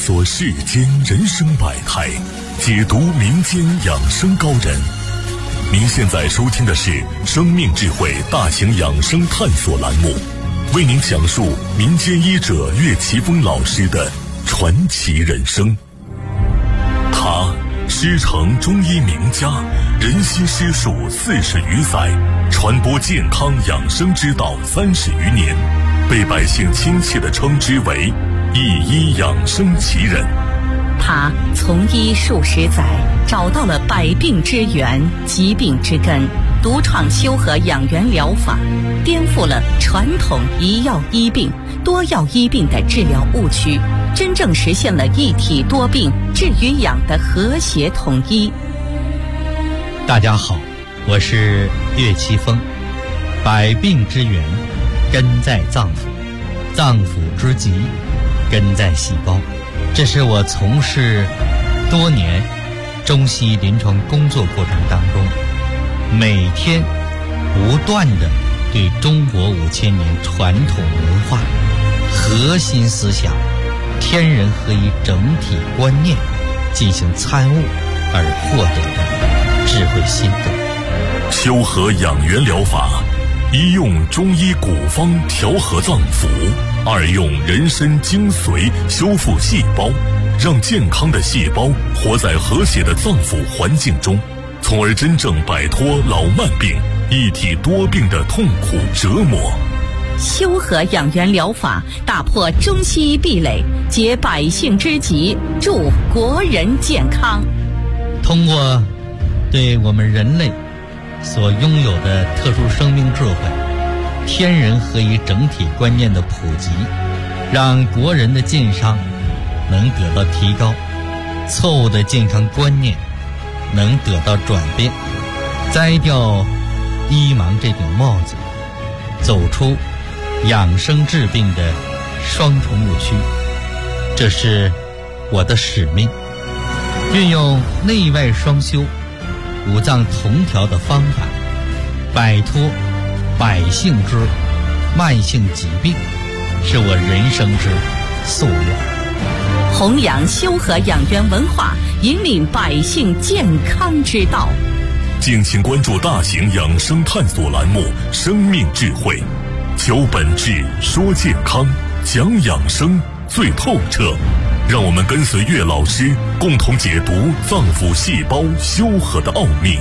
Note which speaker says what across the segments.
Speaker 1: 索世间人生百态，解读民间养生高人。您现在收听的是生命智慧大型养生探索栏目，为您讲述民间医者岳奇峰老师的传奇人生。他师承中医名家，人心师术40余载，传播健康养生之道30余年，被百姓亲切地称之为一医养生奇人。
Speaker 2: 他从医数十载，找到了百病之源、疾病之根，独创修和养元疗法，颠覆了传统一药医病、多药医病的治疗误区，真正实现了一体多病、治与养的和谐统一。
Speaker 3: 大家好，我是岳奇峰。百病之源根在脏腑，脏腑之疾根在细胞。这是我从事多年中西医临床工作过程当中，每天不断地对中国5000年传统文化核心思想天人合一整体观念进行参悟而获得的智慧心得。
Speaker 1: 修和养元疗法，一用中医古方调和脏腑，二用人参精髓修复细胞，让健康的细胞活在和谐的脏腑环境中，从而真正摆脱老慢病、一体多病的痛苦折磨。
Speaker 2: 修和养元疗法打破中西医壁垒，解百姓之急，助国人健康。
Speaker 3: 通过对我们人类所拥有的特殊生命智慧、天人合一整体观念的普及，让国人的健康能得到提高，错误的健康观念能得到转变，摘掉医盲这顶帽子，走出养生治病的双重误区。这是我的使命，运用内外双修、五脏同调的方法，摆脱百姓之慢性疾病，是我人生之夙愿。
Speaker 2: 弘扬修和养元文化，引领百姓健康之道。
Speaker 1: 敬请关注大型养生探索栏目《生命智慧》，求本质，说健康，讲养生最透彻。让我们跟随岳老师，共同解读脏腑细胞修和的奥秘。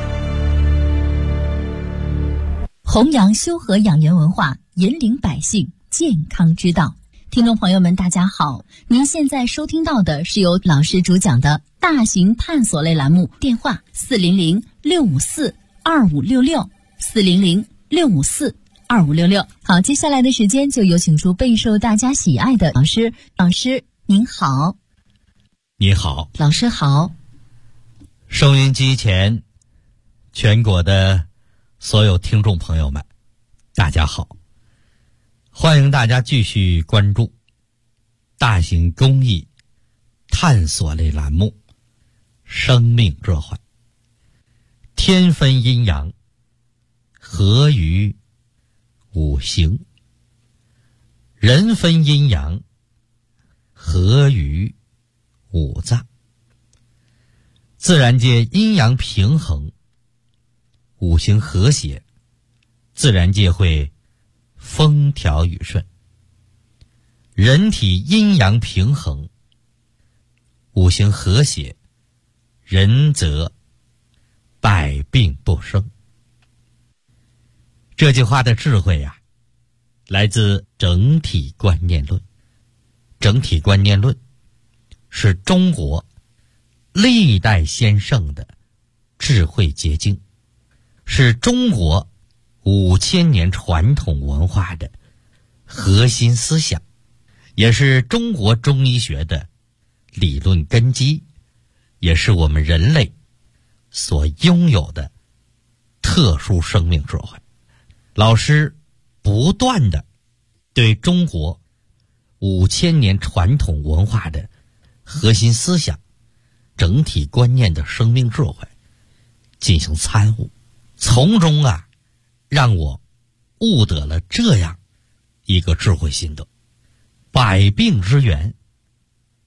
Speaker 4: 弘扬修和养元文化，引领百姓健康之道。听众朋友们大家好，您现在收听到的是由老师主讲的大型探索类栏目，电话400-654-2566 400-654-2566。好，接下来的时间就有请出备受大家喜爱的老师。老师您好。
Speaker 3: 你好。
Speaker 4: 老师好。
Speaker 3: 收音机前全国的所有听众朋友们大家好，欢迎大家继续关注大型公益探索类栏目《生命智慧》。天分阴阳，合于五行；人分阴阳，合于五脏。自然界阴阳平衡，五行和谐，自然界会风调雨顺。人体阴阳平衡，五行和谐，人则百病不生。这句话的智慧呀，来自整体观念论。整体观念论是中国历代先圣的智慧结晶，是中国5000年传统文化的核心思想，也是中国中医学的理论根基，也是我们人类所拥有的特殊生命智慧。老师不断地对中国5000年传统文化的核心思想、整体观念的生命智慧进行参悟，从中让我悟得了这样一个智慧心得：百病之源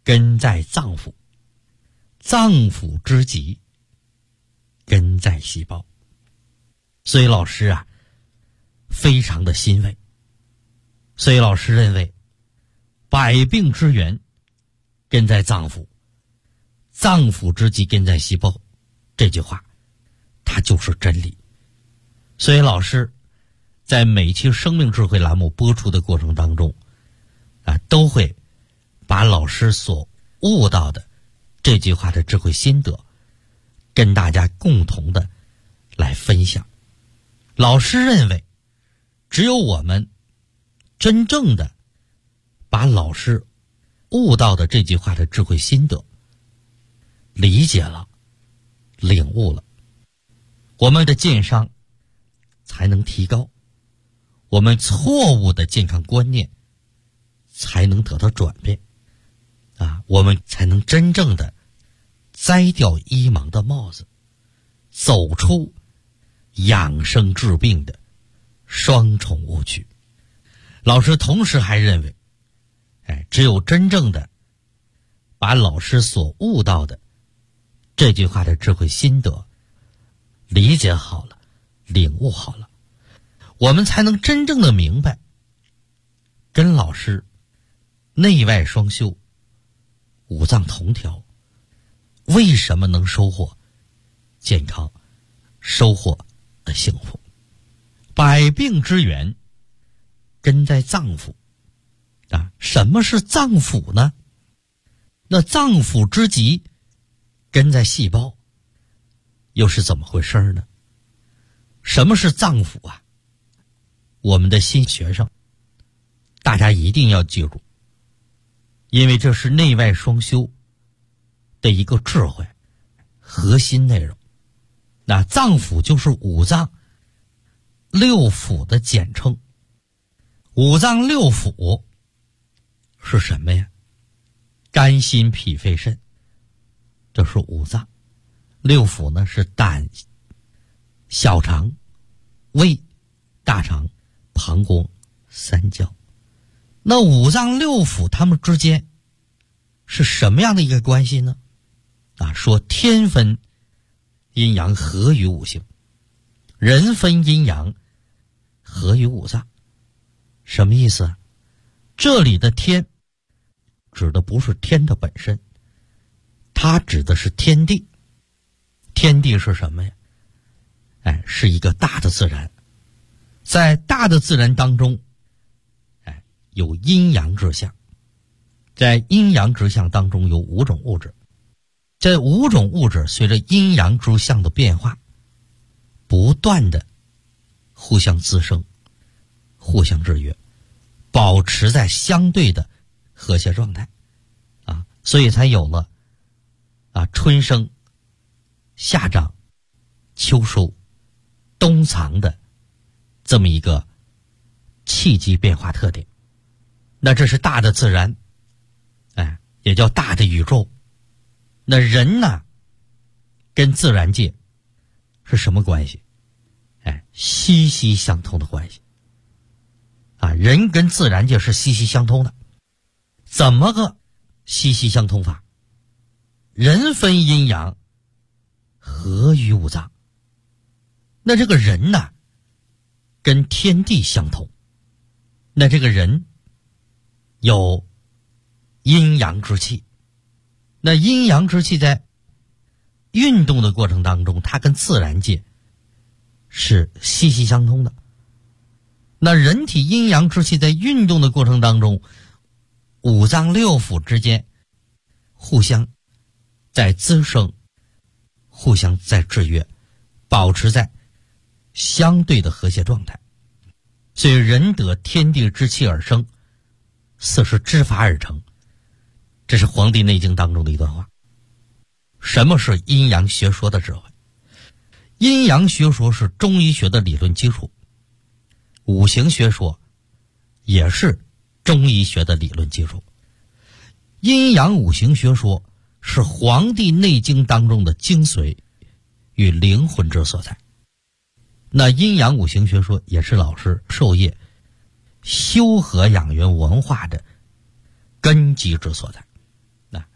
Speaker 3: 根在脏腑，脏腑之极，根在细胞。所以老师啊，非常的欣慰。所以老师认为，百病之源根在脏腑，脏腑之极根在细胞，这句话它就是真理。所以老师在每期生命智慧栏目播出的过程当中都会把老师所悟到的这句话的智慧心得跟大家共同的来分享。老师认为，只有我们真正的把老师悟到的这句话的智慧心得理解了、领悟了，我们的健商才能提高，我们错误的健康观念才能得到转变我们才能真正的摘掉医盲的帽子，走出养生治病的双重误区。老师同时还认为，只有真正的把老师所悟到的这句话的智慧心得理解好了、领悟好了，我们才能真正的明白，跟老师内外双修、五脏同调，为什么能收获健康、收获幸福。百病之源根在脏腑什么是脏腑呢？那脏腑之极根在细胞，又是怎么回事呢？什么是脏腑我们的新学生大家一定要记住，因为这是内外双修的一个智慧核心内容。那脏腑就是五脏六腑的简称。五脏六腑是什么呀？肝心脾肺肾，这是五脏。六腑呢是胆、小肠、胃、大肠、膀胱、三焦。那五脏六腑它们之间是什么样的一个关系呢？说天分阴阳合于五行，人分阴阳合于五脏。什么意思这里的天指的不是天的本身，它指的是天地。天地是什么呀？是一个大的自然。在大的自然当中有阴阳之象，在阴阳之象当中有五种物质，这五种物质随着阴阳之象的变化不断的互相滋生、互相制约，保持在相对的和谐状态所以才有了春生、夏长、秋收、冬藏的这么一个气机变化特点。那这是大的自然也叫大的宇宙。那人呢跟自然界是什么关系？息息相通的关系人跟自然界是息息相通的。怎么个息息相通法？人分阴阳合于五脏。那这个人呢跟天地相通，那这个人有阴阳之气，那阴阳之气在运动的过程当中，它跟自然界是息息相通的。那人体阴阳之气在运动的过程当中，五脏六腑之间互相在滋生，互相在制约，保持在相对的和谐状态。所以人得天地之气而生，四时之法而成，这是《黄帝内经》当中的一段话。什么是阴阳学说的智慧？阴阳学说是中医学的理论基础，五行学说也是中医学的理论基础。阴阳五行学说是《黄帝内经》当中的精髓与灵魂之所在。那阴阳五行学说也是老师授业修和养元文化的根基之所在。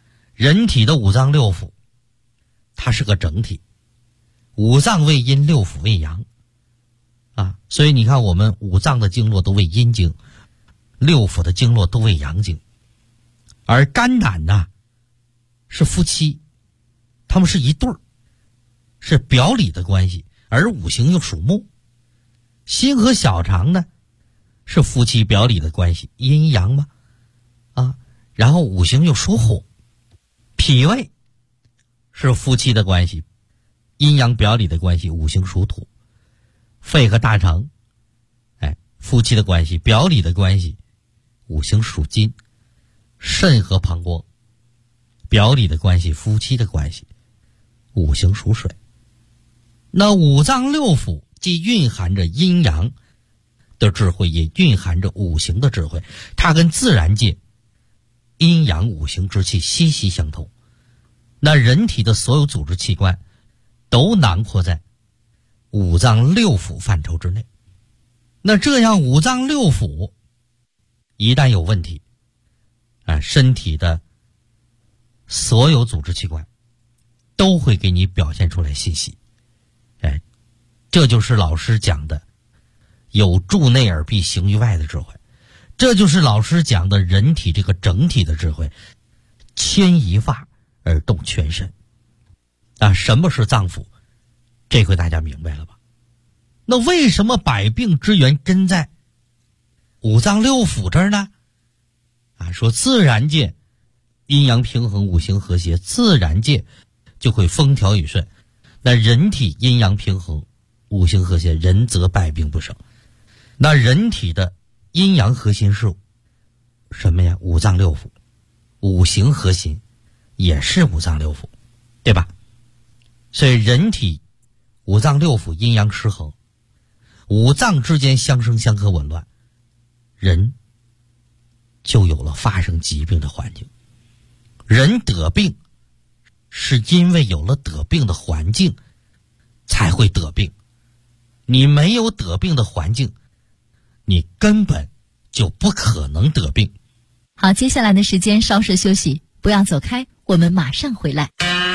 Speaker 3: 人体的五脏六腑，它是个整体，五脏为阴，六腑为阳啊，所以你看我们五脏的经络都为阴经，六腑的经络都为阳经。而肝胆呢是夫妻，他们是一对儿，是表里的关系，而五行又属木。心和小肠呢是夫妻表里的关系，阴阳嘛啊，然后五行又属火。脾胃是夫妻的关系，阴阳表里的关系，五行属土。肺和大肠夫妻的关系，表里的关系，五行属金。肾和膀胱表里的关系，夫妻的关系，五行属水。那五脏六腑既蕴含着阴阳的智慧，也蕴含着五行的智慧，它跟自然界阴阳五行之气息息相通。那人体的所有组织器官都囊括在五脏六腑范畴之内。那这样五脏六腑一旦有问题身体的所有组织器官都会给你表现出来信息。这就是老师讲的有助内而必行于外的智慧，这就是老师讲的人体这个整体的智慧，牵一发而动全身。什么是脏腑？这回大家明白了吧？那为什么百病之源真在五脏六腑这儿呢？说自然界阴阳平衡，五行和谐，自然界就会风调雨顺。那人体阴阳平衡，五行和谐，人则百病不生。那人体的阴阳核心是什么呀？五脏六腑。五行核心也是五脏六腑，对吧？所以人体五脏六腑阴阳失衡，五脏之间相生相克紊乱，人就有了发生疾病的环境。人得病是因为有了得病的环境才会得病，你没有得病的环境，你根本就不可能得病。
Speaker 4: 好，接下来的时间稍事休息，不要走开，我们马上回来。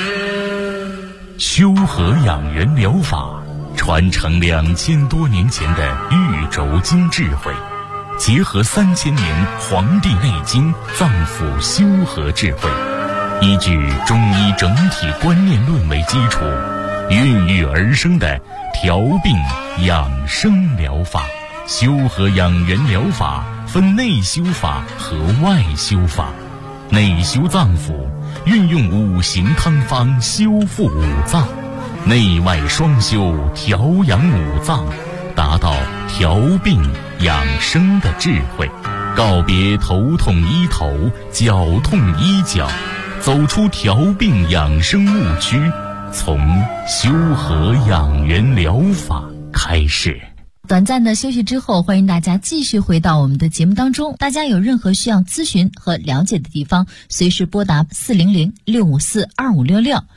Speaker 1: 修和养元疗法传承2000多年前的玉轴经智慧，结合3000年《黄帝内经》脏腑修和智慧，依据中医整体观念论为基础，孕育而生的调病养生疗法。修和养元疗法分内修法和外修法。内修脏腑，运用五行汤方修复五脏，内外双修调养五脏，达到调病养生的智慧。告别头痛医头，脚痛医脚，走出调病养生误区，从修和养元疗法开始。
Speaker 4: 短暂的休息之后，欢迎大家继续回到我们的节目当中。大家有任何需要咨询和了解的地方，随时拨打400-654-2566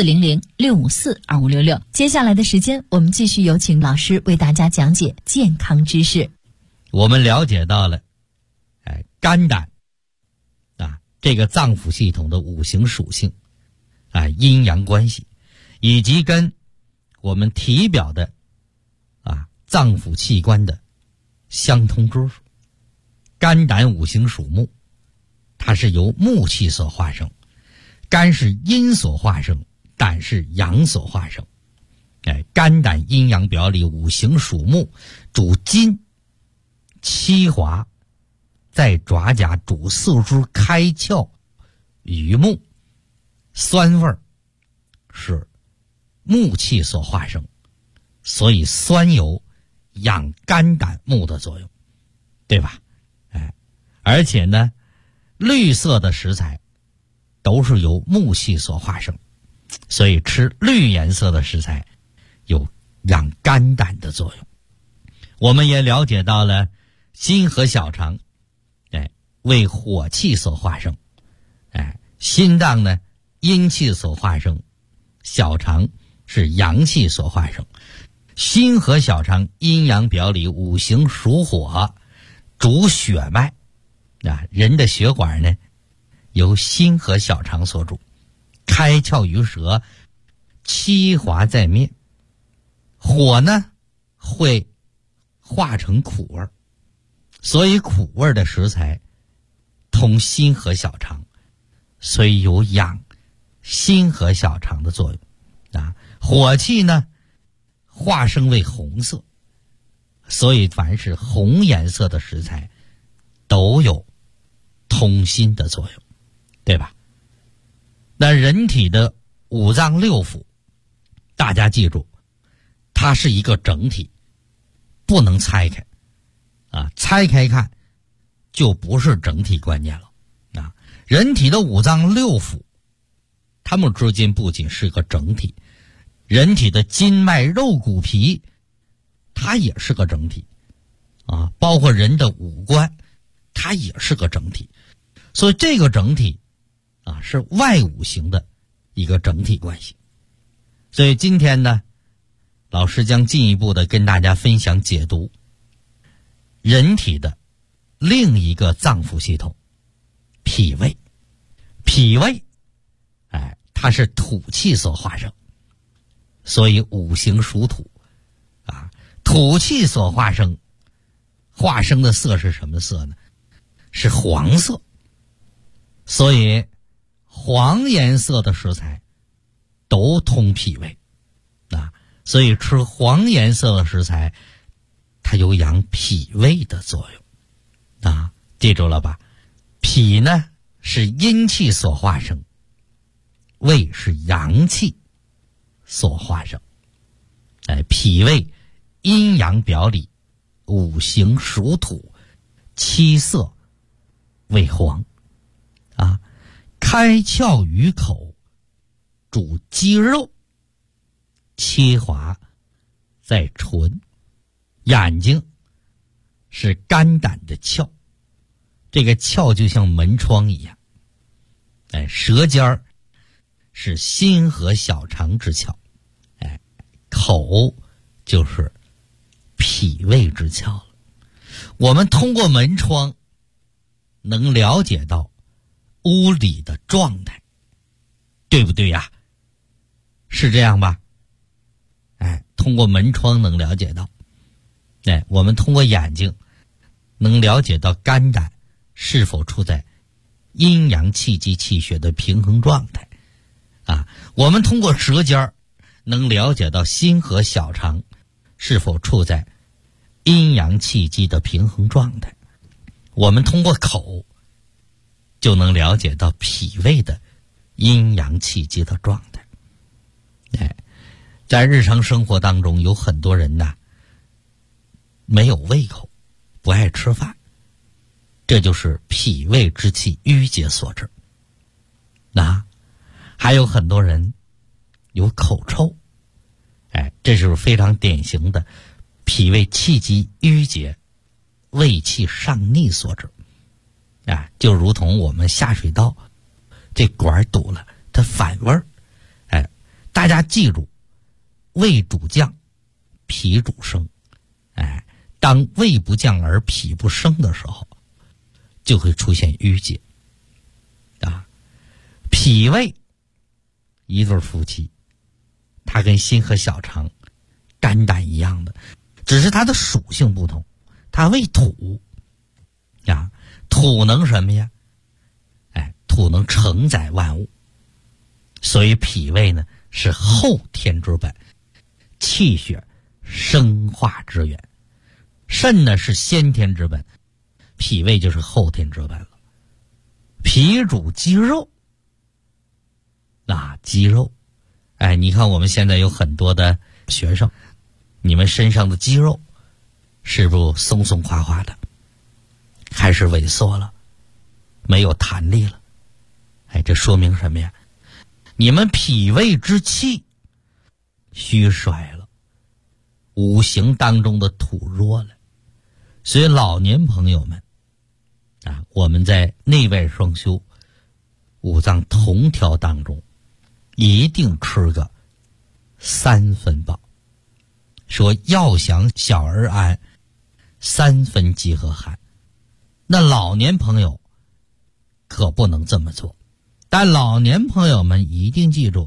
Speaker 4: 400-654-2566。接下来的时间，我们继续有请老师为大家讲解健康知识。
Speaker 3: 我们了解到了肝胆这个脏腑系统的五行属性阴阳关系，以及跟我们体表的脏腑器官的相通之处。肝胆五行属木，它是由木气所化生，肝是阴所化生，胆是阳所化生。肝胆阴阳表里，五行属木，主筋，七华在爪甲，主四肢开窍于目，酸味是木气所化生，所以酸有养肝胆木的作用，对吧？而且呢，绿色的食材都是由木气所化生，所以吃绿颜色的食材有养肝胆的作用。我们也了解到了心和小肠为火气所化生，心脏呢阴气所化生，小肠是阳气所化生。心和小肠阴阳表里，五行属火，主血脉人的血管呢由心和小肠所主，开窍于舌，七滑在面。火呢会化成苦味，所以苦味的食材通心和小肠，所以有养心和小肠的作用啊。火气呢化生为红色，所以凡是红颜色的食材都有通心的作用，对吧？那人体的五脏六腑，大家记住，它是一个整体，不能拆开啊！拆开看就不是整体观念了啊！人体的五脏六腑，它们之间不仅是个整体，人体的筋脉肉骨皮，它也是个整体啊！包括人的五官，它也是个整体，所以这个整体啊是外五行的一个整体关系。所以今天呢，老师将进一步的跟大家分享解读人体的另一个脏腑系统——脾胃。脾胃，它是土气所化生，所以五行属土啊。土气所化生的色是什么色呢？是黄色。所以黄颜色的食材都通脾胃啊。所以吃黄颜色的食材，它有养脾胃的作用啊，记住了吧？脾呢是阴气所化生，胃是阳气所化生。脾胃阴阳表里，五行属土，七色为黄啊。开窍于口，主肌肉，切滑在唇。眼睛是肝胆的窍，这个窍就像门窗一样。舌尖是心和小肠之窍，口就是脾胃之窍了。我们通过门窗能了解到屋里的状态，对不对呀？是这样吧？通过门窗能了解到。我们通过眼睛能了解到肝胆是否处在阴阳气机气血的平衡状态啊。我们通过舌尖能了解到心和小肠是否处在阴阳气机的平衡状态。我们通过口就能了解到脾胃的阴阳气机的状态。在日常生活当中，有很多人呐没有胃口，不爱吃饭，这就是脾胃之气郁结所致。还有很多人有口臭，这是非常典型的脾胃气机郁结、胃气上逆所致。就如同我们下水道这管堵了，它反味儿。大家记住，胃主降，脾主升。当胃不降而脾不升的时候，就会出现郁结啊。脾胃一对夫妻，它跟心和小肠、肝胆一样的，只是它的属性不同。它为土啊，土能什么呀？土能承载万物，所以脾胃呢是后天之本，气血生化之源。肾呢是先天之本，脾胃就是后天之本了。脾主肌肉，肌肉，你看我们现在有很多的学生，你们身上的肌肉是不是松松垮垮的，开始萎缩了，没有弹力了？这说明什么呀？你们脾胃之气虚衰了，五行当中的土弱了。所以老年朋友们我们在内外双修、五脏同调当中，一定吃个3分饱。说要想小儿安，3分饥和寒。那老年朋友可不能这么做。但老年朋友们一定记住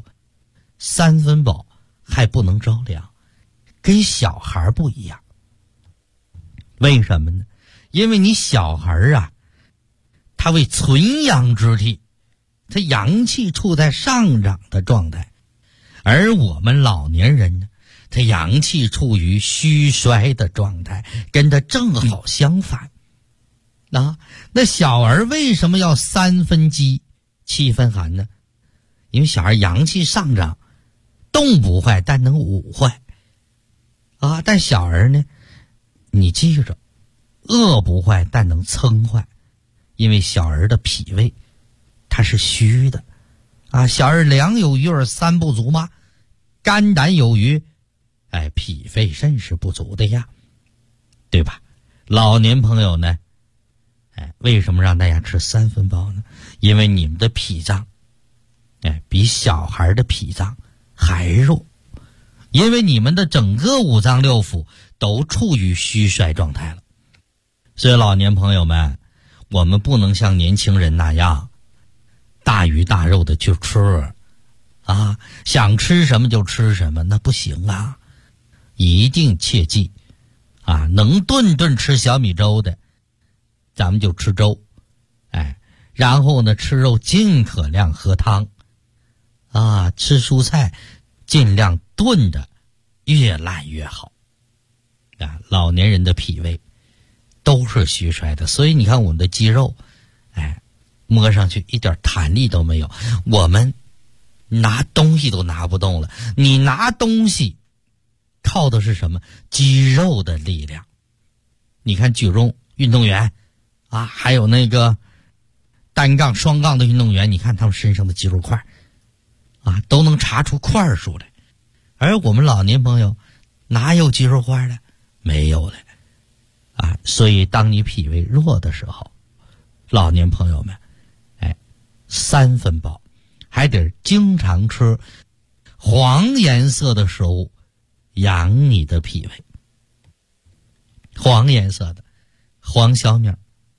Speaker 3: ，3分饱还不能着凉，跟小孩不一样。为什么呢？因为你小孩啊，他为存阳之体，他阳气处在上涨的状态，而我们老年人呢，他阳气处于虚衰的状态，跟他正好相反。那小儿为什么要3分饥7分寒呢？因为小孩阳气上涨，冻不坏，但能捂坏但小儿呢，你记着，饿不坏，但能撑坏，因为小儿的脾胃它是虚的小儿粮有余而3不足吗？肝胆有余，脾肺肾是不足的呀，对吧？老年朋友呢，为什么让大家吃3分饱呢？因为你们的脾脏比小孩的脾脏还弱，因为你们的整个5脏6腑都处于虚衰状态了。所以老年朋友们，我们不能像年轻人那样大鱼大肉的去吃想吃什么就吃什么，那不行一定切记能顿顿吃小米粥的，咱们就吃粥然后呢，吃肉尽可量喝汤吃蔬菜尽量炖的越烂越好老年人的脾胃都是虚衰的，所以你看我们的肌肉摸上去一点弹力都没有，我们拿东西都拿不动了。你拿东西靠的是什么？肌肉的力量。你看举重运动员还有那个单杠双杠的运动员，你看他们身上的肌肉块都能查出块数来，而我们老年朋友哪有肌肉块的？没有了所以当你脾胃弱的时候，老年朋友们3分饱，还得经常吃黄颜色的食物养你的脾胃。黄颜色的黄小米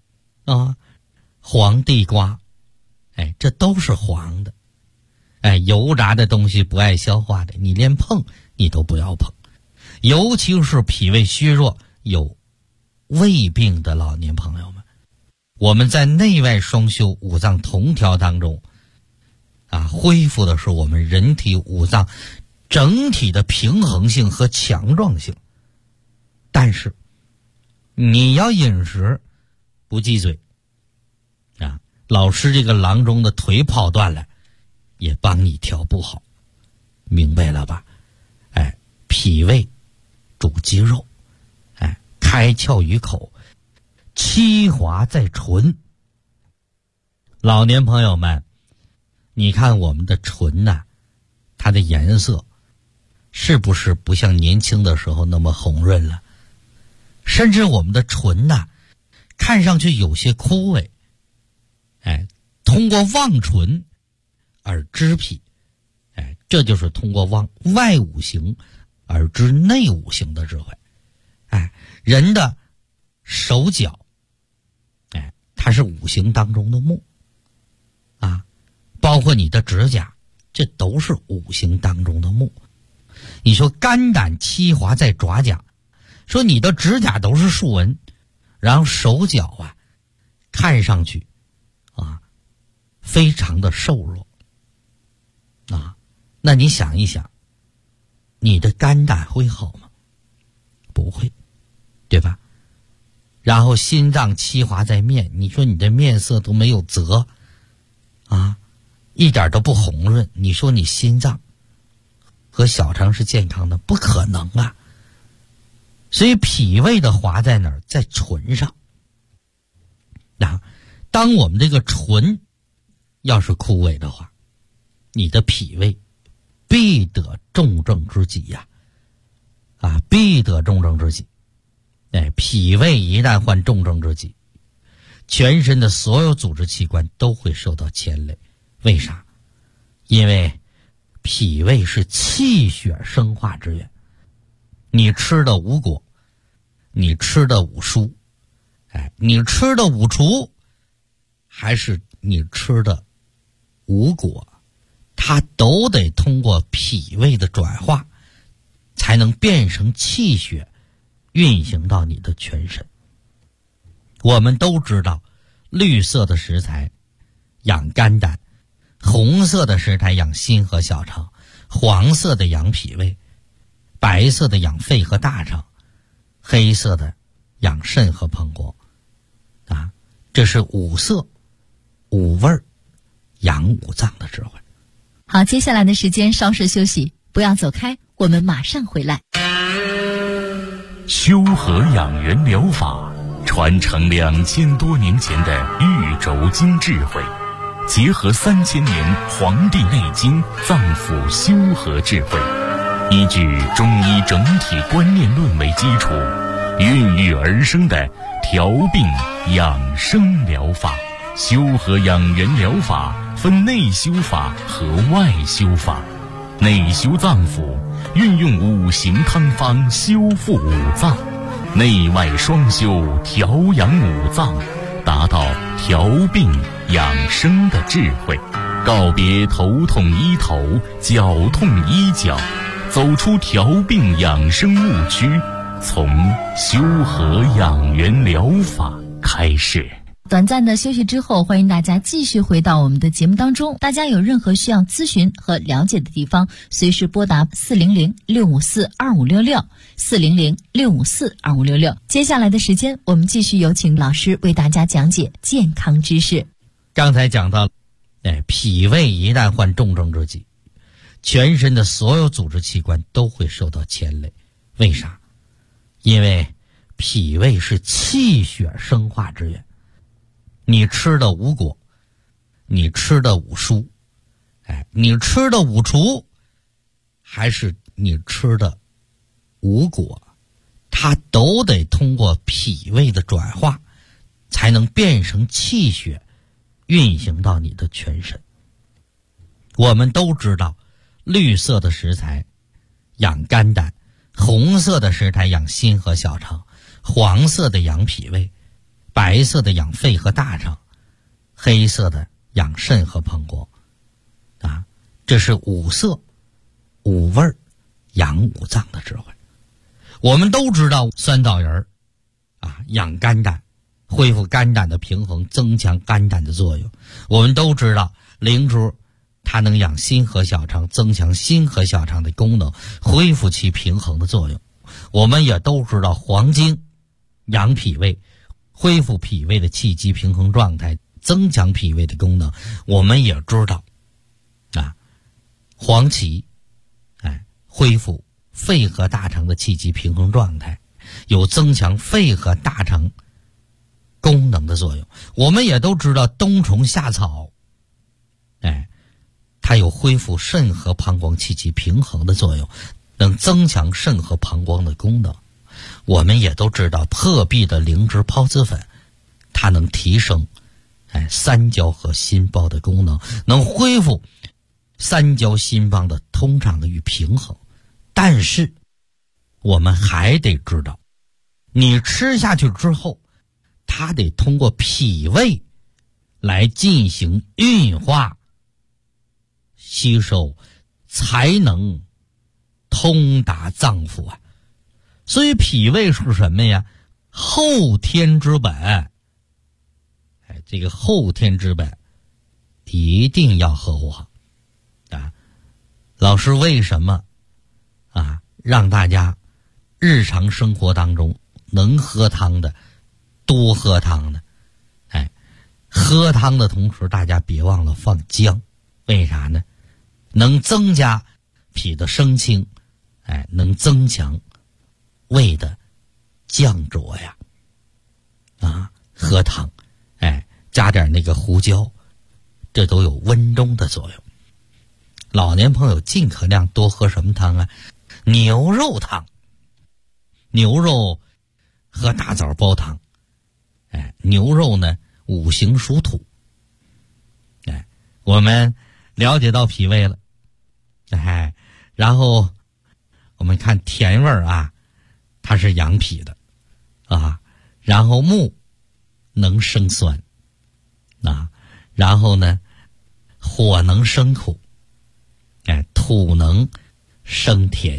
Speaker 3: 黄地瓜这都是黄的油炸的东西不爱消化的，你连碰你都不要碰，尤其是脾胃虚弱有胃病的老年朋友们，我们在内外双修5脏同调当中恢复的是我们人体5脏整体的平衡性和强壮性。但是你要饮食不忌嘴老师这个郎中的腿跑断了也帮你调不好，明白了吧？脾胃主肌肉开窍于口，气滑在唇。老年朋友们，你看我们的唇它的颜色是不是不像年轻的时候那么红润了？甚至我们的唇看上去有些枯萎通过望唇而知脾这就是通过望外五行而知内五行的智慧人的手脚它是5行当中的木包括你的指甲，这都是5行当中的木。你说肝胆气华在爪甲，说你的指甲都是竖纹，然后手脚看上去非常的瘦弱那你想一想，你的肝胆会好吗？不会，对吧？然后心脏气华在面，你说你的面色都没有泽一点都不红润，你说你心脏和小肠是健康的？不可能所以脾胃的华在哪儿？在唇上当我们这个唇要是枯萎的话，你的脾胃必得重症之疾必得重症之疾脾胃一旦患重症之疾，全身的所有组织器官都会受到牵累。为啥？因为脾胃是气血生化之源，你吃的五果，你吃的五蔬你吃的五畜，还是你吃的五果，它都得通过脾胃的转化，才能变成气血，运行到你的全身。我们都知道，绿色的食材养肝胆，红色的食材养心和小肠，黄色的养脾胃，白色的养肺和大肠，黑色的养肾和膀胱。这是五色五味养五脏的智慧。
Speaker 4: 好，接下来的时间稍事休息，不要走开，我们马上回来。
Speaker 1: 修和养元疗法传承2000多年前的玉轴经智慧，结合3000年《黄帝内经》脏腑修和智慧，依据中医整体观念论为基础，孕育而生的调病养生疗法。修和养元疗法分内修法和外修法。内修脏腑，运用5行汤方修复五脏，内外双修调养五脏，达到调病养生的智慧。告别头痛医头，脚痛医脚，走出调病养生误区，从修和养元疗法开始。
Speaker 4: 短暂的休息之后，欢迎大家继续回到我们的节目当中。大家有任何需要咨询和了解的地方，随时拨打400-654-2566 400-654-2566。接下来的时间，我们继续有请老师为大家讲解健康知识。
Speaker 3: 刚才讲到，脾胃一旦患重症之疾，全身的所有组织器官都会受到牵累。为啥？因为脾胃是气血生化之源。你吃的五果，你吃的五蔬，你吃的五畜，还是你吃的五果，它都得通过脾胃的转化，才能变成气血，运行到你的全身。我们都知道，绿色的食材养肝胆，红色的食材养心和小肠，黄色的养脾胃，白色的养肺和大肠，黑色的养肾和膀胱。这是五色五味养五脏的智慧。我们都知道酸枣仁养肝胆，恢复肝胆的平衡，增强肝胆的作用。我们都知道灵珠它能养心和小肠，增强心和小肠的功能，恢复其平衡的作用。我们也都知道黄精养脾胃，恢复脾胃的气机平衡状态，增强脾胃的功能。我们也知道黄芪恢复肺和大肠的气机平衡状态，有增强肺和大肠功能的作用。我们也都知道冬虫夏草它有恢复肾和膀胱气机平衡的作用，能增强肾和膀胱的功能。我们也都知道破壁的灵芝孢子粉，它能提升三焦和心包的功能，能恢复三焦心房的通畅与平衡。但是我们还得知道，你吃下去之后，它得通过脾胃来进行运化吸收，才能通达脏腑所以脾胃是什么呀？后天之本。这个后天之本一定要呵护好老师为什么让大家日常生活当中能喝汤的多喝汤呢？喝汤的同时大家别忘了放姜。为啥呢？能增加脾的升清，能增强胃的降浊呀。喝汤加点那个胡椒，这都有温中的作用。老年朋友尽可量多喝什么汤牛肉汤。牛肉喝大枣煲汤。牛肉呢五行属土。我们了解到脾胃了。然后我们看甜味它是养脾的然后木能生酸然后呢，火能生土，土能生田，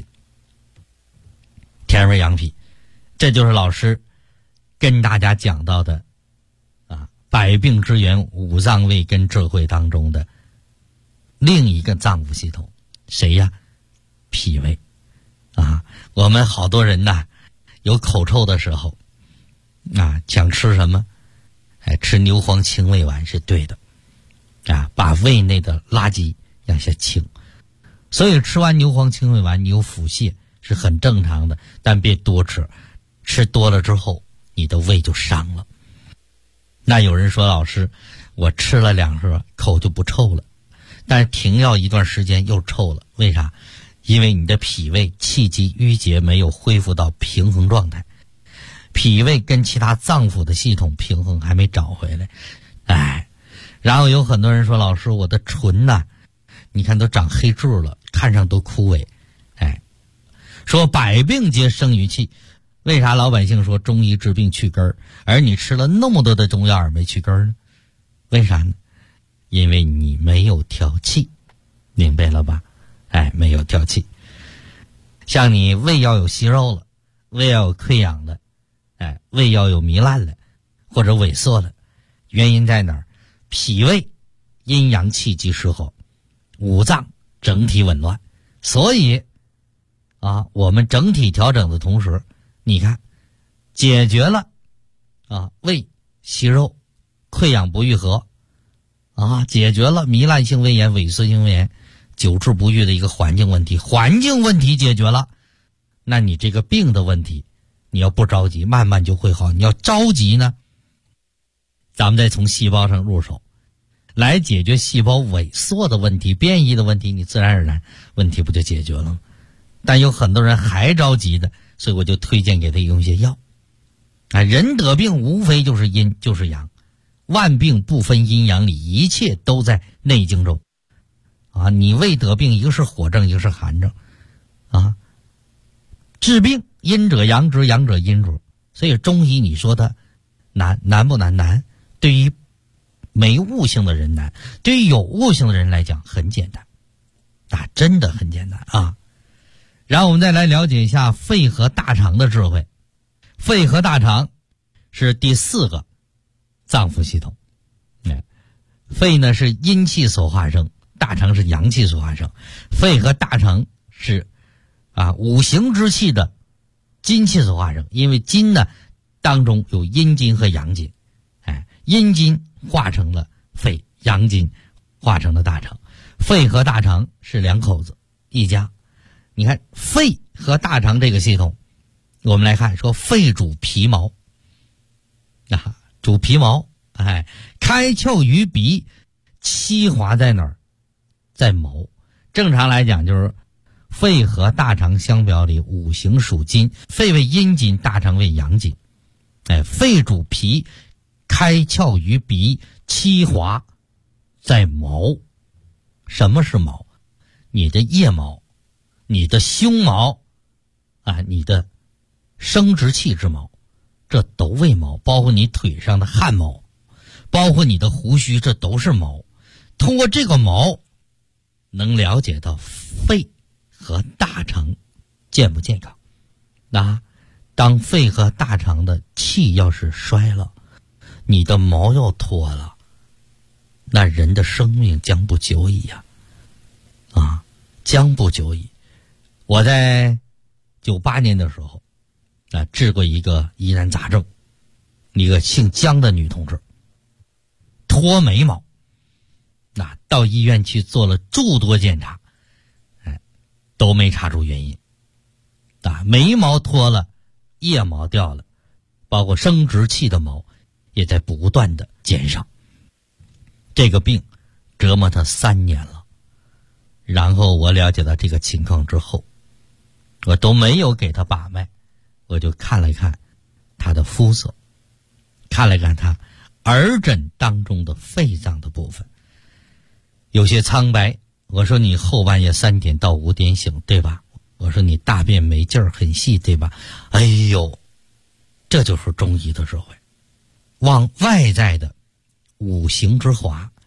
Speaker 3: 田为阳脾，这就是老师跟大家讲到的百病之源五脏位跟智慧当中的另一个脏腑系统，谁呀？脾胃我们好多人呐，有口臭的时候想吃什么？吃牛黄清胃丸是对的把胃内的垃圾让下清。所以吃完牛黄清胃丸，你有腹泻是很正常的，但别多吃，吃多了之后你的胃就伤了。那有人说，老师，我吃了2盒口就不臭了，但是停药一段时间又臭了，为啥？因为你的脾胃气机郁结没有恢复到平衡状态，脾胃跟其他脏腑的系统平衡还没找回来。然后有很多人说，老师，我的唇你看都长黑痣了，看上都枯萎。说百病皆生于气，为啥老百姓说中医治病去根儿，而你吃了那么多的中药没去根儿呢？为啥呢？因为你没有调气，明白了吧？没有调气。像你胃要有息肉了，胃要有溃疡了，胃要有糜烂了，或者萎缩了，原因在哪儿？脾胃阴阳气机失衡，五脏整体紊乱。所以我们整体调整的同时，你看解决了胃息肉溃疡不愈合解决了糜烂性胃炎萎缩性胃炎久治不愈的一个环境问题，环境问题解决了，那你这个病的问题你要不着急慢慢就会好。你要着急呢，咱们再从细胞上入手来解决细胞萎缩的问题变异的问题，你自然而然问题不就解决了吗？但有很多人还着急的，所以我就推荐给他用一些药人得病无非就是阴就是阳，万病不分阴阳里，一切都在内经中你胃得病，一个是火症，一个是寒症治病阴者阳之，阳者阴主。所以中医你说它难不难？难。对于没悟性的人难，对于有悟性的人来讲很简单真的很简单然后我们再来了解一下肺和大肠的智慧。肺和大肠是第4个脏腑系统。肺呢是阴气所化生，大肠是阳气所化生。肺和大肠是五行之气的金气所化生，因为金呢当中有阴金和阳金，阴金化成了肺，阳金化成了大肠。肺和大肠是2口子一家。你看肺和大肠这个系统，我们来看说肺主皮毛主皮毛开窍于鼻，气滑在哪儿？在毛。正常来讲就是肺和大肠相表里五行属金，肺为阴金，大肠为阳金。肺主皮，开窍于鼻，气滑在毛。什么是毛？你的腋毛，你的胸毛你的生殖器之毛，这都为毛。包括你腿上的汗毛，包括你的胡须，这都是毛。通过这个毛能了解到肺和大肠健不健康。当肺和大肠的气要是衰了，你的毛要脱了，那人的生命将不久矣将不久矣。我在98年的时候治过一个疑难杂症，一个姓姜的女同志脱眉毛，到医院去做了诸多检查都没查出原因眉毛脱了，腋毛掉了，包括生殖器的毛也在不断的减少。这个病折磨他3年了。然后我了解到这个情况之后，我都没有给他把脉，我就看了看他的肤色，看了看他耳枕当中的肺脏的部分，有些苍白。我说你后半夜3点到5点醒，对吧？我说你大便没劲儿，很细，对吧？哎呦，这就是中医的智慧。往外在的五行之华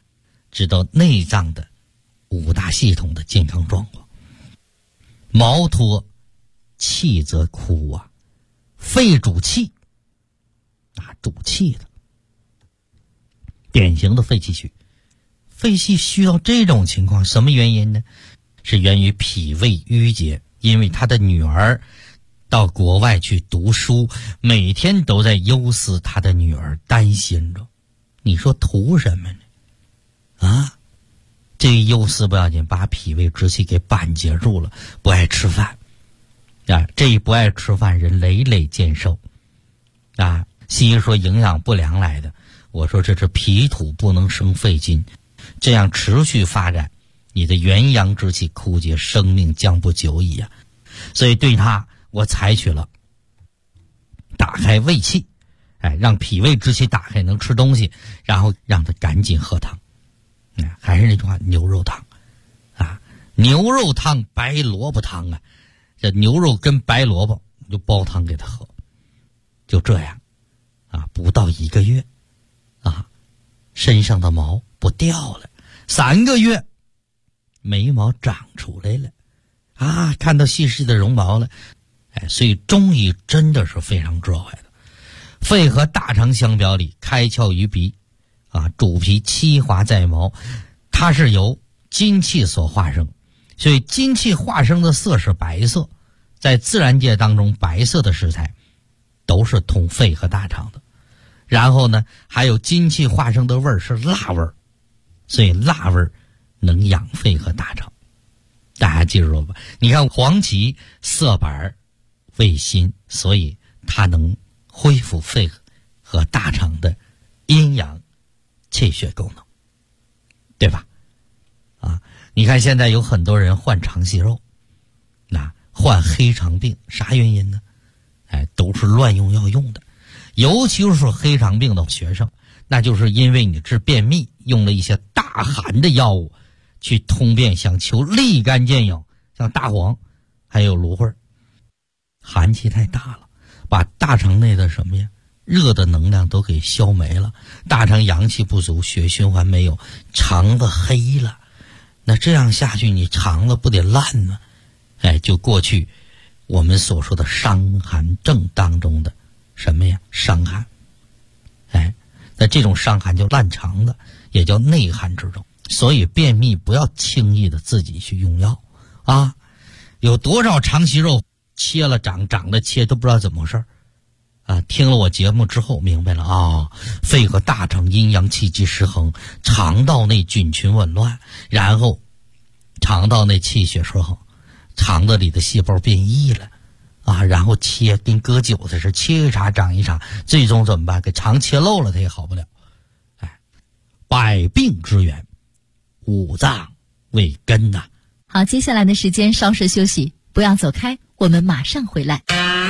Speaker 3: 知道内脏的5大系统的健康状况。毛脱，气则枯啊，肺主气，主气的，典型的肺气虚。肺气虚到这种情况，什么原因呢？是源于脾胃郁结，因为他的女儿到国外去读书，每天都在忧思他的女儿，担心着。你说图什么呢？这一忧思不要紧，把脾胃之气给板结住了，不爱吃饭这一不爱吃饭，人累累见瘦西医说营养不良来的，我说这是脾土不能生肺金，这样持续发展，你的元阳之气枯竭，生命将不久矣所以对他我采取了打开胃气，让脾胃之气打开，能吃东西，然后让他赶紧喝汤。还是那句话，牛肉汤牛肉汤、白萝卜汤这牛肉跟白萝卜就煲汤给他喝，就这样不到1个月身上的毛不掉了，3个月眉毛长出来了看到细细的绒毛了。所以中医真的是非常智慧的。肺和大肠相表里，开窍于鼻主皮七华在毛，它是由金气所化生，所以金气化生的色是白色，在自然界当中，白色的食材都是通肺和大肠的。然后呢，还有金气化生的味儿是辣味儿，所以辣味儿能养肺和大肠。大家记住了吧？你看黄芪色白味辛，所以它能恢复肺和大肠的阴阳气血功能，对吧？你看现在有很多人患肠息肉，患黑肠病，啥原因呢？都是乱用药用的。尤其是黑肠病的学生，那就是因为你治便秘用了一些大寒的药物去通便，想求立竿见影，像大黄还有芦荟，寒气太大了，把大肠内的什么呀热的能量都给消没了，大肠阳气不足，血循环没有，肠子黑了。那这样下去，你肠子不得烂吗？就过去我们所说的伤寒症当中的什么呀？伤寒。那这种伤寒叫烂肠子，也叫内寒之症。所以便秘不要轻易的自己去用药有多少肠息肉切了长了切都不知道怎么回事听了我节目之后明白了肺和大肠阴阳气机失衡，肠道内菌群紊乱，然后肠道内气血失衡，肠子里的细胞变异了然后切跟割韭菜似的，切一茬长一茬，最终怎么办？给肠切漏了，它也好不了。百病之源，五脏为根
Speaker 4: 好，接下来的时间稍事休息，不要走开，我们马上回来。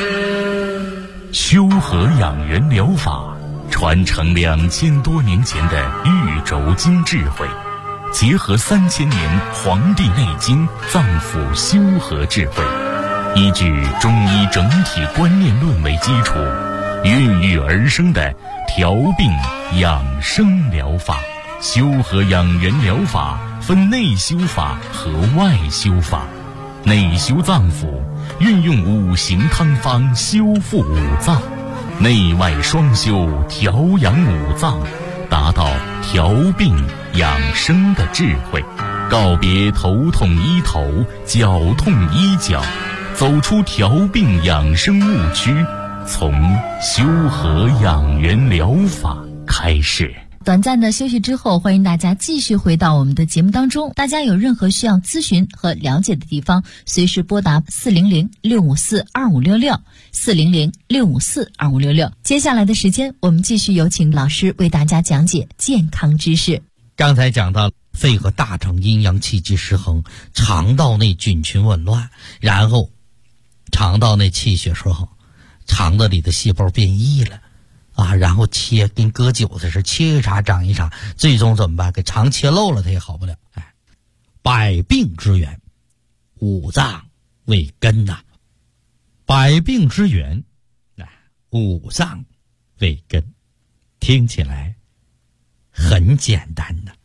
Speaker 1: 修和养元疗法传承2000多年前的玉轴经智慧，结合3000年《黄帝内经》脏腑修和智慧，依据中医整体观念论为基础，孕育而生的调病养生疗法。修和养元疗法分内修法和外修法。内修脏腑，运用5行汤方修复5脏，内外双修调养5脏，达到调病养生的智慧。告别头痛医头，脚痛医脚，走出调病养生误区，从修和养元疗法开始。
Speaker 4: 短暂的休息之后，欢迎大家继续回到我们的节目当中。大家有任何需要咨询和了解的地方，随时拨打400-654-2566 400-654-2566。接下来的时间，我们继续有请老师为大家讲解健康知识。
Speaker 3: 刚才讲到肺和大肠阴阳气机失衡，肠道内菌群紊乱，然后肠道内气血失衡，肠子里的细胞变异了然后切跟割韭菜似的，切一茬长一茬，最终怎么办？给肠切漏了，它也好不了。百病之源，五脏为根百病之源，五脏为根，听起来很简单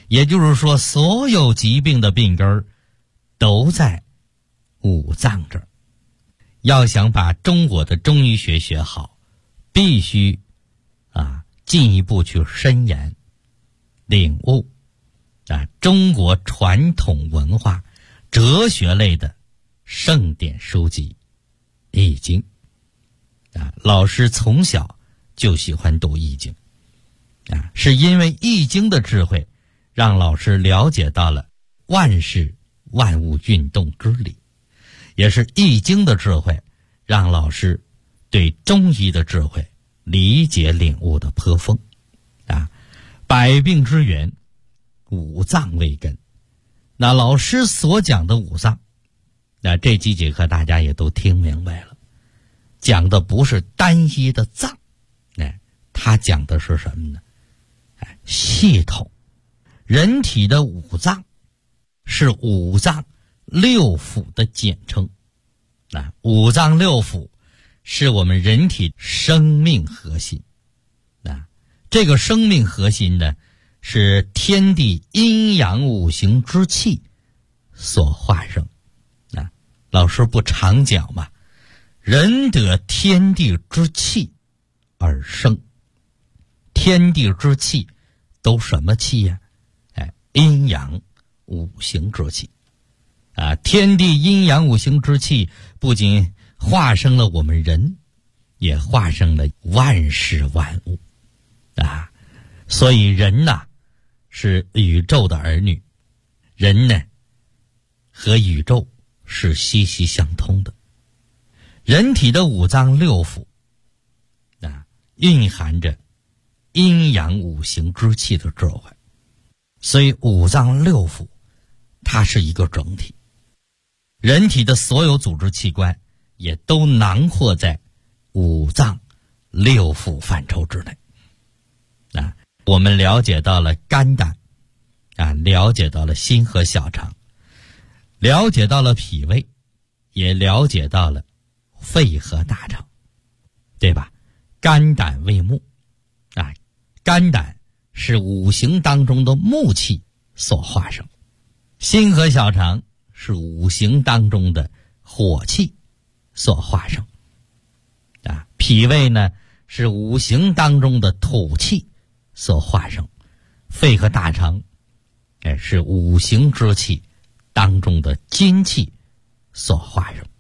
Speaker 3: 也就是说，所有疾病的病根儿都在五脏这儿。要想把中国的中医学学好，必须进一步去深研领悟中国传统文化哲学类的圣典书籍《易经》老师从小就喜欢读《易经》是因为《易经》的智慧，让老师了解到了万事万物运动之理，也是《易经》的智慧，让老师对中医的智慧理解领悟的颇丰百病之源，五脏为根。那老师所讲的五脏，这几节课大家也都听明白了，讲的不是单一的脏，他讲的是什么呢？系统。人体的五脏是五脏六腑的简称五脏六腑是我们人体生命核心这个生命核心呢，是天地阴阳五行之气所化生老师不常讲嘛，人得天地之气而生。天地之气都什么气呀？阴阳五行之气天地阴阳五行之气不仅化生了我们人，也化生了万事万物所以人是宇宙的儿女，人呢和宇宙是息息相通的。人体的五脏六腑蕴含着阴阳五行之气的智慧，所以五脏六腑它是一个整体。人体的所有组织器官也都囊括在五脏六腑范畴之内我们了解到了肝胆了解到了心和小肠，了解到了脾胃，也了解到了肺和大肠，对吧？肝胆为木肝胆是五行当中的木气所化生，心和小肠是五行当中的火气所化生脾胃呢是五行当中的土气所化生，肺和大肠是五行之气当中的金气所化生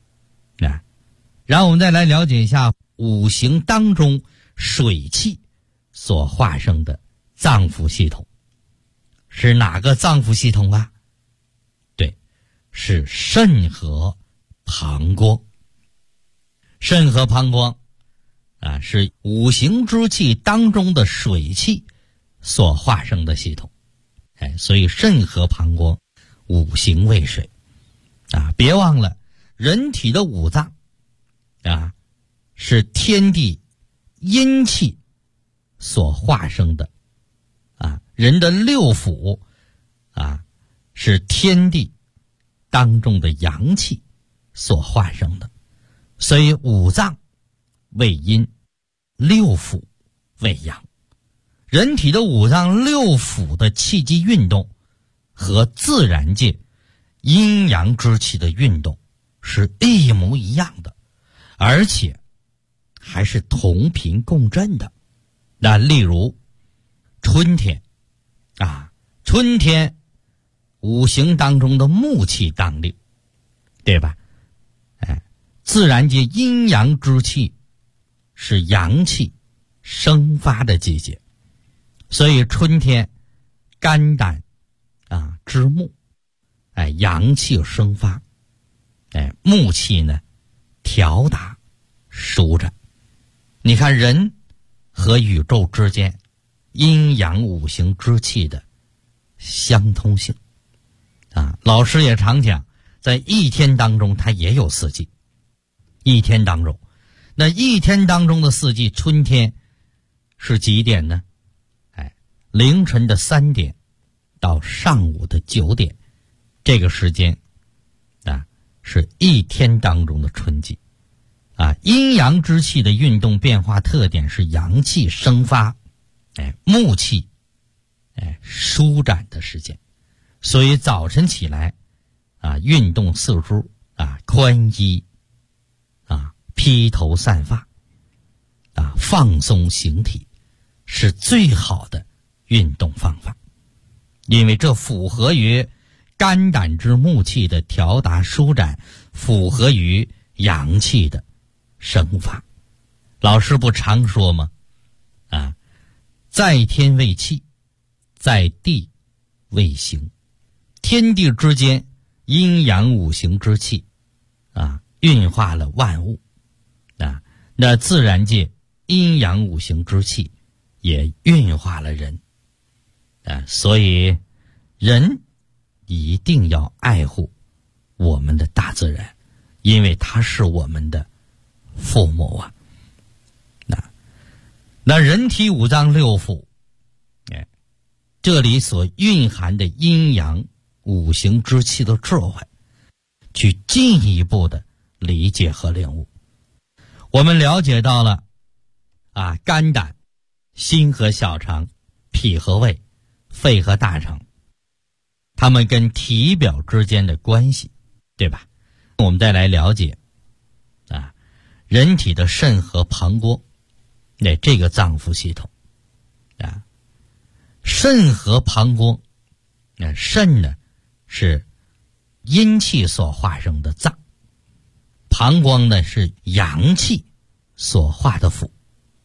Speaker 3: 然后我们再来了解一下五行当中水气所化生的脏腑系统是哪个脏腑系统对，是肾和膀胱。肾和膀胱是五行之气当中的水气所化生的系统所以肾和膀胱五行为水别忘了人体的五脏是天地阴气所化生的人的六腑是天地当中的阳气所化生的，所以五脏为阴，六腑为阳。人体的五脏六腑的气机运动和自然界阴阳之气的运动是一模一样的，而且还是同频共振的。例如春天春天五行当中的木气当令，对吧？自然界阴阳之气是阳气生发的季节，所以春天肝胆之木阳气生发木气呢调达舒展。你看人和宇宙之间阴阳五行之气的相通性老师也常讲，在一天当中它也有四季。一天当中的四季，春天是几点呢？凌晨的3点到上午的9点，这个时间是一天当中的春季阴阳之气的运动变化特点是阳气生发木气舒展的时间。所以早晨起来运动四肢宽衣披头散发放松形体，是最好的运动方法。因为这符合于肝胆之木气的调达舒展，符合于阳气的生发。老师不常说吗？在天为气，在地为形。天地之间阴阳五行之气运化了万物那自然界阴阳五行之气也运化了人所以人一定要爱护我们的大自然，因为它是我们的父母那人体五脏六腑这里所蕴含的阴阳五行之气的智慧，去进一步的理解和领悟。我们了解到了肝胆、心和小肠、脾和胃、肺和大肠，它们跟体表之间的关系，对吧？我们再来了解人体的肾和膀胱这个脏腑系统肾和膀胱肾呢是阴气所化生的脏，膀胱呢是阳气所化的腑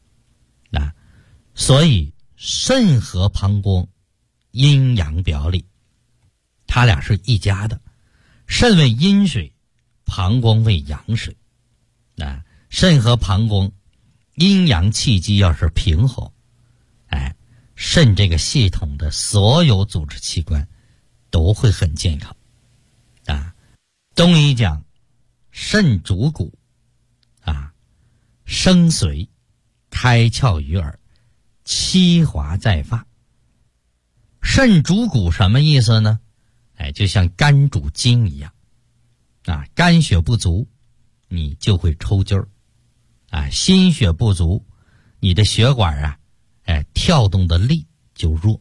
Speaker 3: 所以肾和膀胱阴阳表里，它俩是一家的。肾为阴水，膀胱为阳水肾和膀胱阴阳气机要是平衡肾这个系统的所有组织器官都会很健康中医讲肾主骨生髓，开窍于耳，七华在发。肾主骨什么意思呢？就像肝主筋一样肝血不足你就会抽筋儿心血不足你的血管跳动的力就弱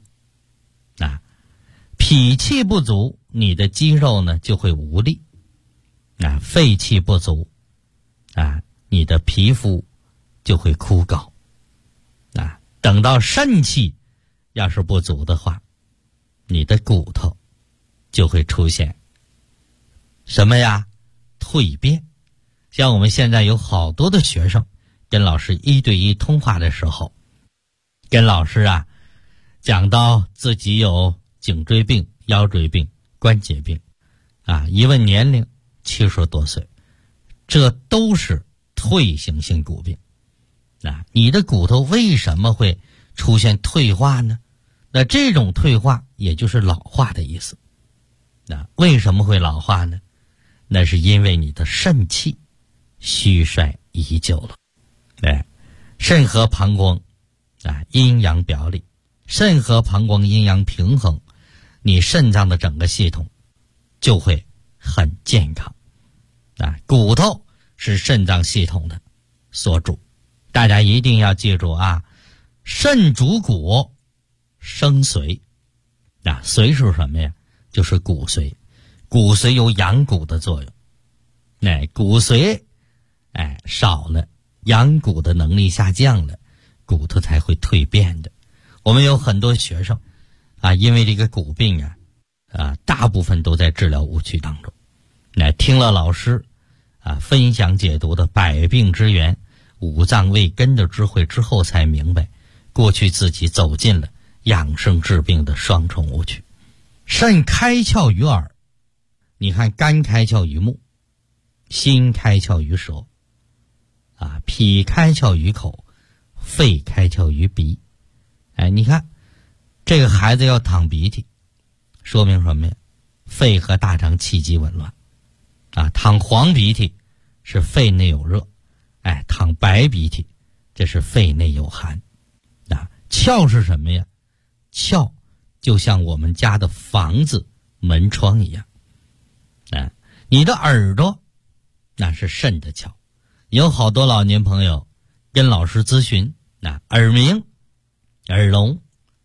Speaker 3: 脾气不足你的肌肉呢就会无力肺气不足你的皮肤就会枯槁等到肾气要是不足的话，你的骨头就会出现什么呀？蜕变。像我们现在有好多的学生跟老师一对一通话的时候，跟老师讲到自己有颈椎病、腰椎病、关节病一问年龄70多岁，这都是退行性骨病你的骨头为什么会出现退化呢？那这种退化也就是老化的意思为什么会老化呢？那是因为你的肾气虚衰已久了肾和膀胱阴阳表里，肾和膀胱阴阳平衡，你肾脏的整个系统就会很健康骨头是肾脏系统的所主，大家一定要记住肾主骨生髓髓是什么呀？就是骨髓。骨髓有养骨的作用骨髓少了，养骨的能力下降了，骨头才会蜕变的。我们有很多学生因为这个骨病大部分都在治疗误区当中听了老师分享解读的百病之源、五脏为根的智慧之后，才明白过去自己走进了养生治病的双重误区。肾开窍于耳，你看肝开窍于目，心开窍于舌脾开窍于口，肺开窍于鼻你看这个孩子要淌鼻涕，说明什么呀？肺和大肠气机紊乱淌黄鼻涕是肺内有热淌白鼻涕这是肺内有寒窍是什么呀？窍就像我们家的房子门窗一样你的耳朵那是肾的窍。有好多老年朋友跟老师咨询耳鸣、耳聋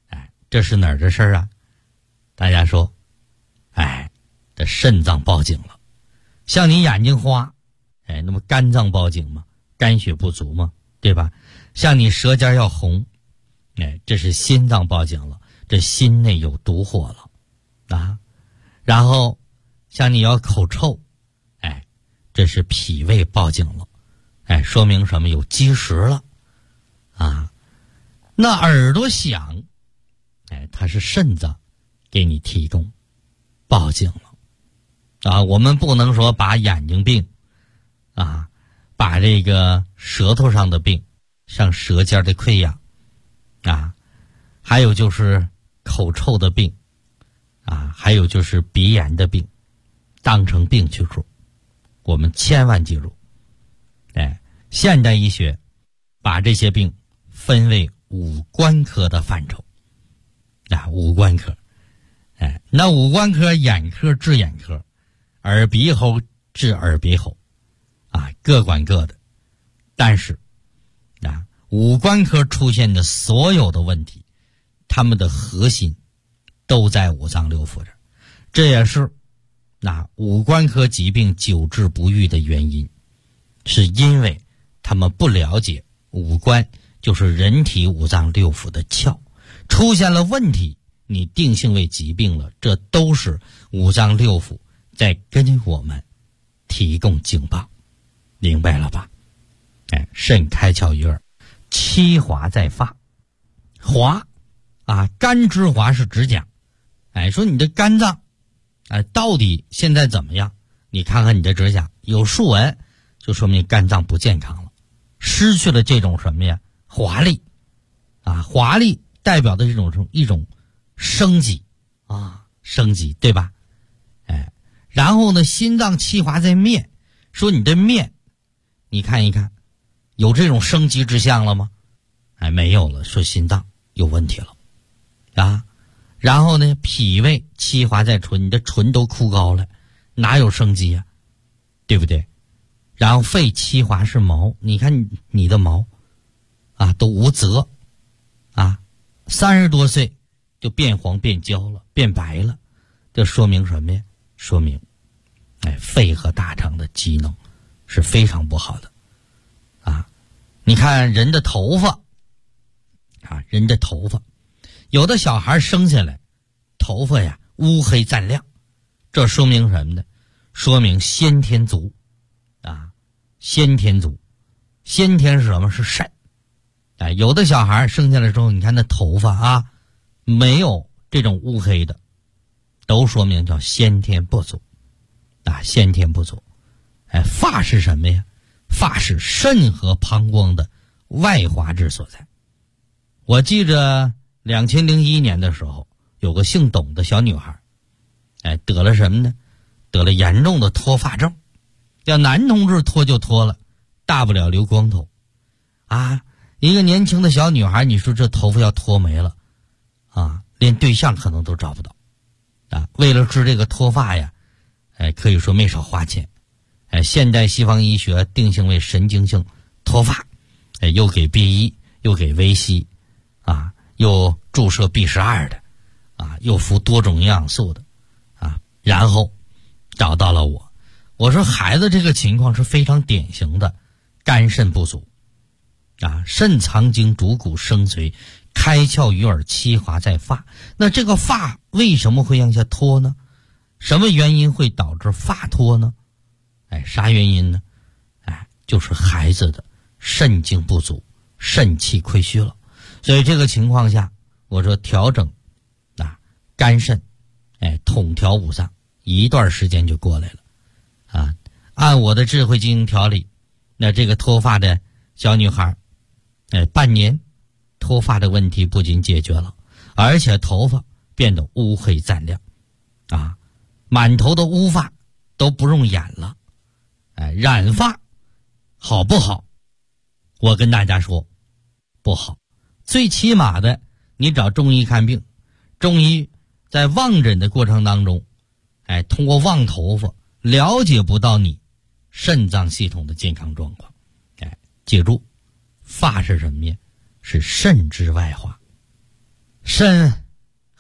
Speaker 3: 这是哪儿的事儿啊？大家说，这肾脏报警了。像你眼睛花，那么肝脏报警吗？肝血不足吗？对吧？像你舌尖要红，这是心脏报警了，这心内有毒火了啊。然后像你要口臭，这是脾胃报警了，说明什么？有积食了啊。那耳朵响，它是肾脏给你提供报警了啊。我们不能说把眼睛病啊，把这个舌头上的病，像舌尖的溃疡啊，还有就是口臭的病啊，还有就是鼻炎的病，当成病去处。我们千万记住，现代医学把这些病分为五官科的范畴啊，五官科，那五官科，眼科治眼科，耳鼻喉治耳鼻喉，啊，各管各的。但是啊，五官科出现的所有的问题，他们的核心都在五脏六腑这儿，这也是五官科疾病久治不愈的原因，是因为他们不了解五官就是人体五脏六腑的窍，出现了问题，你定性为疾病了，这都是五脏六腑在跟我们提供警报，明白了吧？肾开窍于耳，七华在发。华啊，肝之华是指甲。说你的肝脏到底现在怎么样？你看看你的指甲有竖纹，就说明肝脏不健康了，失去了这种什么呀？华丽啊，华丽代表的一种生机啊，生机，对吧？然后呢，心脏气华在面，说你的面，你看一看，有这种生机之象了吗？没有了，说心脏有问题了啊。然后呢，脾胃气华在唇，你的唇都枯槁了，哪有生机啊？对不对？然后肺气华是毛，你看你的毛啊都无泽啊，30多岁就变黄变焦了，变白了，这说明什么呀？说明肺和大肠的机能是非常不好的啊。你看人的头发啊，人的头发，有的小孩生下来头发呀乌黑锃亮，这说明什么呢？说明先天足啊，先天足。先天是什么？是肾。有的小孩生下来之后，你看那头发啊没有这种乌黑的，都说明叫先天不足啊，先天不足。发是什么呀？发是肾和膀胱的外华之所在。我记着2001年的时候，有个姓董的小女孩，得了什么呢？得了严重的脱发症。要男同志脱就脱了，大不了留光头啊。一个年轻的小女孩，你说这头发要脱没了啊，连对象可能都找不到啊。为了治这个脱发呀，可以说没少花钱。现代西方医学定性为神经性脱发，又给 B1 又给维 C 啊，又注射 B12的啊，又服多种营养素的啊，然后找到了我。我说孩子这个情况是非常典型的肝肾不足啊，肾藏精主骨生髓，开窍于耳，七华在发。那这个发为什么会向下脱呢？什么原因会导致发脱呢？啥原因呢？就是孩子的肾精不足，肾气亏虚了。所以这个情况下，我说调整肝肾，统调五脏，一段时间就过来了啊。按我的智慧经营调理，那这个脱发的小女孩，半年脱发的问题不仅解决了，而且头发变得乌黑锃亮啊，满头的乌发都不用染了。染发好不好？我跟大家说不好。最起码的，你找中医看病，中医在望诊的过程当中，通过望头发了解不到你肾脏系统的健康状况。记住，发是什么呀？是肾之外华。肾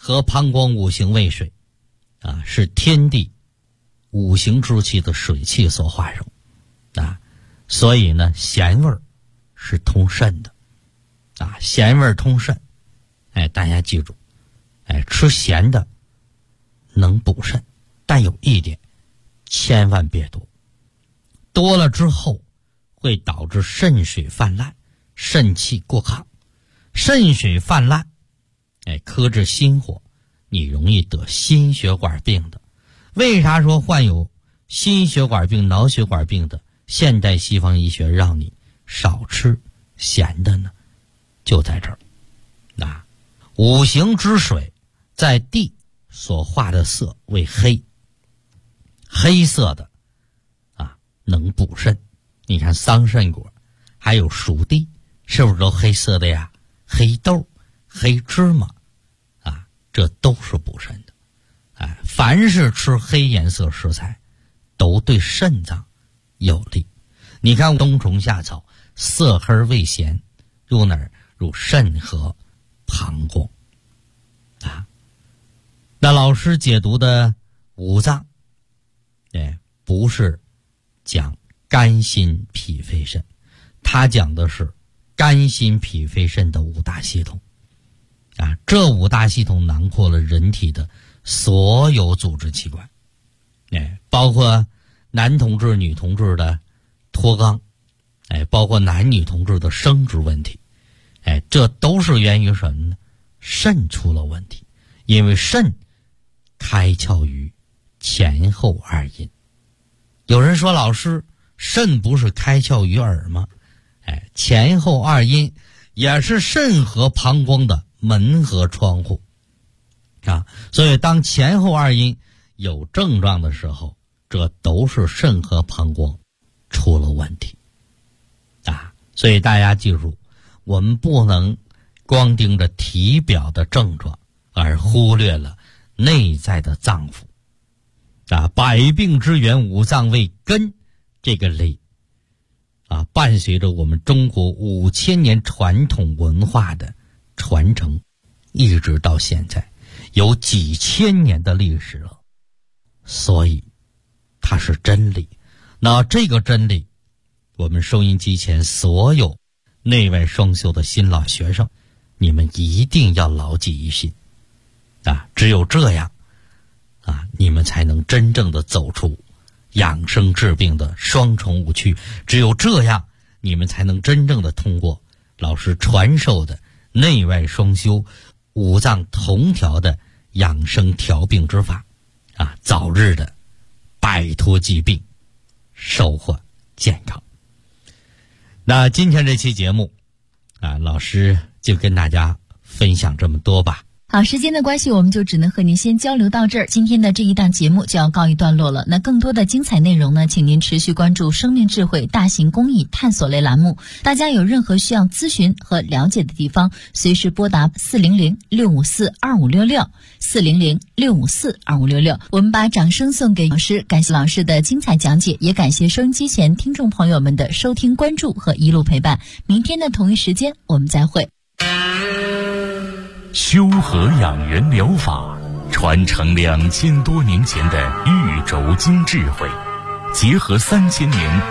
Speaker 3: 和膀胱五行为水啊，是天地五行之气的水气所化生啊，所以呢咸味儿是通肾的啊，咸味儿通肾。大家记住，吃咸的能补肾，但有一点千万别多，多了之后会导致肾水泛滥，肾气过亢。肾水泛滥克制心火，你容易得心血管病的。为啥说患有心血管病、脑血管病的现代西方医学让你少吃咸的呢？就在这儿。五行之水在地所化的色为黑，黑色的能补肾。你看桑葚果还有熟地是不是都黑色的呀？黑豆、黑芝麻这都是补肾的。凡是吃黑颜色食材都对肾脏有利。你看冬虫夏草色黑味咸，入哪儿？入肾和膀胱那老师解读的五脏不是讲肝心脾肺肾，他讲的是肝心脾肺肾的五大系统这五大系统囊括了人体的所有组织器官包括男同志女同志的脱肛包括男女同志的生殖问题这都是源于什么呢？肾出了问题。因为肾开窍于前后二阴。有人说老师，肾不是开窍于耳吗？前后二阴也是肾和膀胱的门和窗户所以当前后二阴有症状的时候，这都是肾和膀胱出了问题所以大家记住，我们不能光盯着体表的症状而忽略了内在的脏腑百病之源五脏为根这个理伴随着我们中国5000年传统文化的传承，一直到现在有几千年的历史了，所以它是真理。那这个真理，我们收音机前所有内外双修的新老学生，你们一定要牢记于心只有这样你们才能真正的走出养生治病的双重误区。只有这样，你们才能真正的通过老师传授的内外双修、五脏同调的养生调病之法早日的摆脱疾病，收获健康。那今天这期节目老师就跟大家分享这么多吧。
Speaker 4: 好，时间的关系，我们就只能和您先交流到这儿。今天的这一档节目就要告一段落了。那更多的精彩内容呢，请您持续关注生命智慧大型公益探索类栏目。大家有任何需要咨询和了解的地方，随时拨打400-654-2566 400-654-2566。我们把掌声送给老师，感谢老师的精彩讲解，也感谢收音机前听众朋友们的收听关注和一路陪伴。明天的同一时间我们再会。
Speaker 1: 修和养元疗法传承2000多年前的玉轴经智慧，结合3000年